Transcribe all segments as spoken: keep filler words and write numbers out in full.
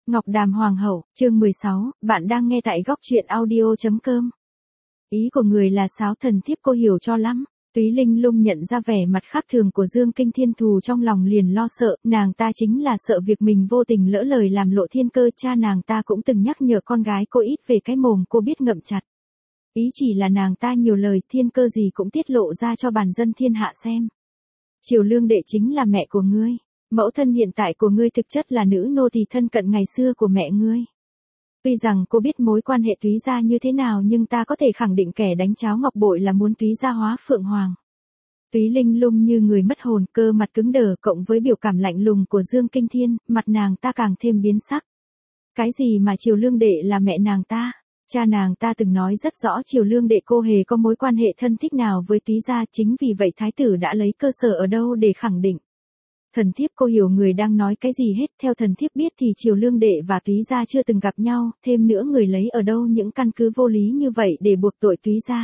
Ngọc Đàm Hoàng hậu, chương mười sáu, bạn đang nghe tại góc truyện audio chấm com. Ý của người là Sáo thần thiếp cô hiểu cho lắm. Túy Linh Lung nhận ra vẻ mặt khác thường của Dương Kinh Thiên Thù trong lòng liền lo sợ, nàng ta chính là sợ việc mình vô tình lỡ lời làm lộ thiên cơ, cha nàng ta cũng từng nhắc nhở con gái cô ít về cái mồm cô biết ngậm chặt. Ý chỉ là nàng ta nhiều lời, thiên cơ gì cũng tiết lộ ra cho bản dân thiên hạ xem. Triều Lương đệ chính là mẹ của ngươi. Mẫu thân hiện tại của ngươi thực chất là nữ nô tỳ thân cận ngày xưa của mẹ ngươi. Tuy rằng cô biết mối quan hệ Túy gia như thế nào nhưng ta có thể khẳng định kẻ đánh cháo ngọc bội là muốn Túy gia hóa Phượng Hoàng. Túy Linh Lung như người mất hồn, cơ mặt cứng đờ cộng với biểu cảm lạnh lùng của Dương Kinh Thiên, mặt nàng ta càng thêm biến sắc. Cái gì mà Triều Lương đệ là mẹ nàng ta? Cha nàng ta từng nói rất rõ Triều Lương đệ cô hề có mối quan hệ thân thích nào với Túy gia, chính vì vậy thái tử đã lấy cơ sở ở đâu để khẳng định. Thần thiếp cô hiểu người đang nói cái gì hết, theo thần thiếp biết thì Triều Lương đệ và Túy gia chưa từng gặp nhau, thêm nữa người lấy ở đâu những căn cứ vô lý như vậy để buộc tội Túy gia.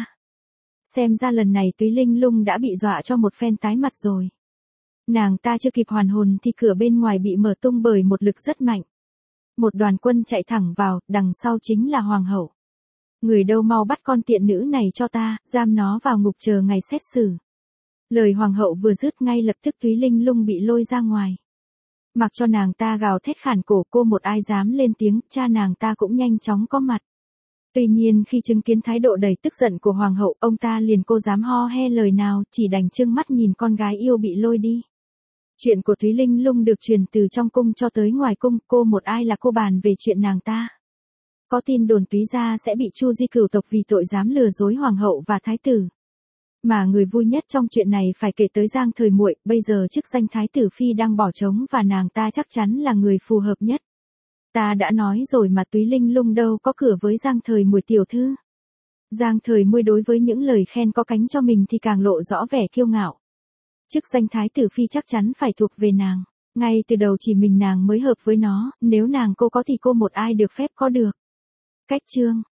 Xem ra lần này Túy Linh Lung đã bị dọa cho một phen tái mặt rồi. Nàng ta chưa kịp hoàn hồn thì cửa bên ngoài bị mở tung bởi một lực rất mạnh. Một đoàn quân chạy thẳng vào, đằng sau chính là Hoàng hậu. Người đâu mau bắt con tiện nữ này cho ta, giam nó vào ngục chờ ngày xét xử. Lời Hoàng hậu vừa dứt ngay lập tức Túy Linh Lung bị lôi ra ngoài. Mặc cho nàng ta gào thét khản cổ, cô một ai dám lên tiếng, cha nàng ta cũng nhanh chóng có mặt. Tuy nhiên khi chứng kiến thái độ đầy tức giận của Hoàng hậu, ông ta liền cô dám ho he lời nào, chỉ đành trương mắt nhìn con gái yêu bị lôi đi. Chuyện của Túy Linh Lung được truyền từ trong cung cho tới ngoài cung, cô một ai là cô bàn về chuyện nàng ta. Có tin đồn Túy gia sẽ bị chu di cửu tộc vì tội dám lừa dối Hoàng hậu và thái tử. Mà người vui nhất trong chuyện này phải kể tới Giang Thời Muội, bây giờ chức danh thái tử phi đang bỏ trống và nàng ta chắc chắn là người phù hợp nhất. Ta đã nói rồi mà Túy Linh Lung đâu có cửa với Giang Thời Muội tiểu thư. Giang Thời Muội đối với những lời khen có cánh cho mình thì càng lộ rõ vẻ kiêu ngạo. Chức danh thái tử phi chắc chắn phải thuộc về nàng. Ngay từ đầu chỉ mình nàng mới hợp với nó, nếu nàng cô có thì cô một ai được phép có được. Cách chương,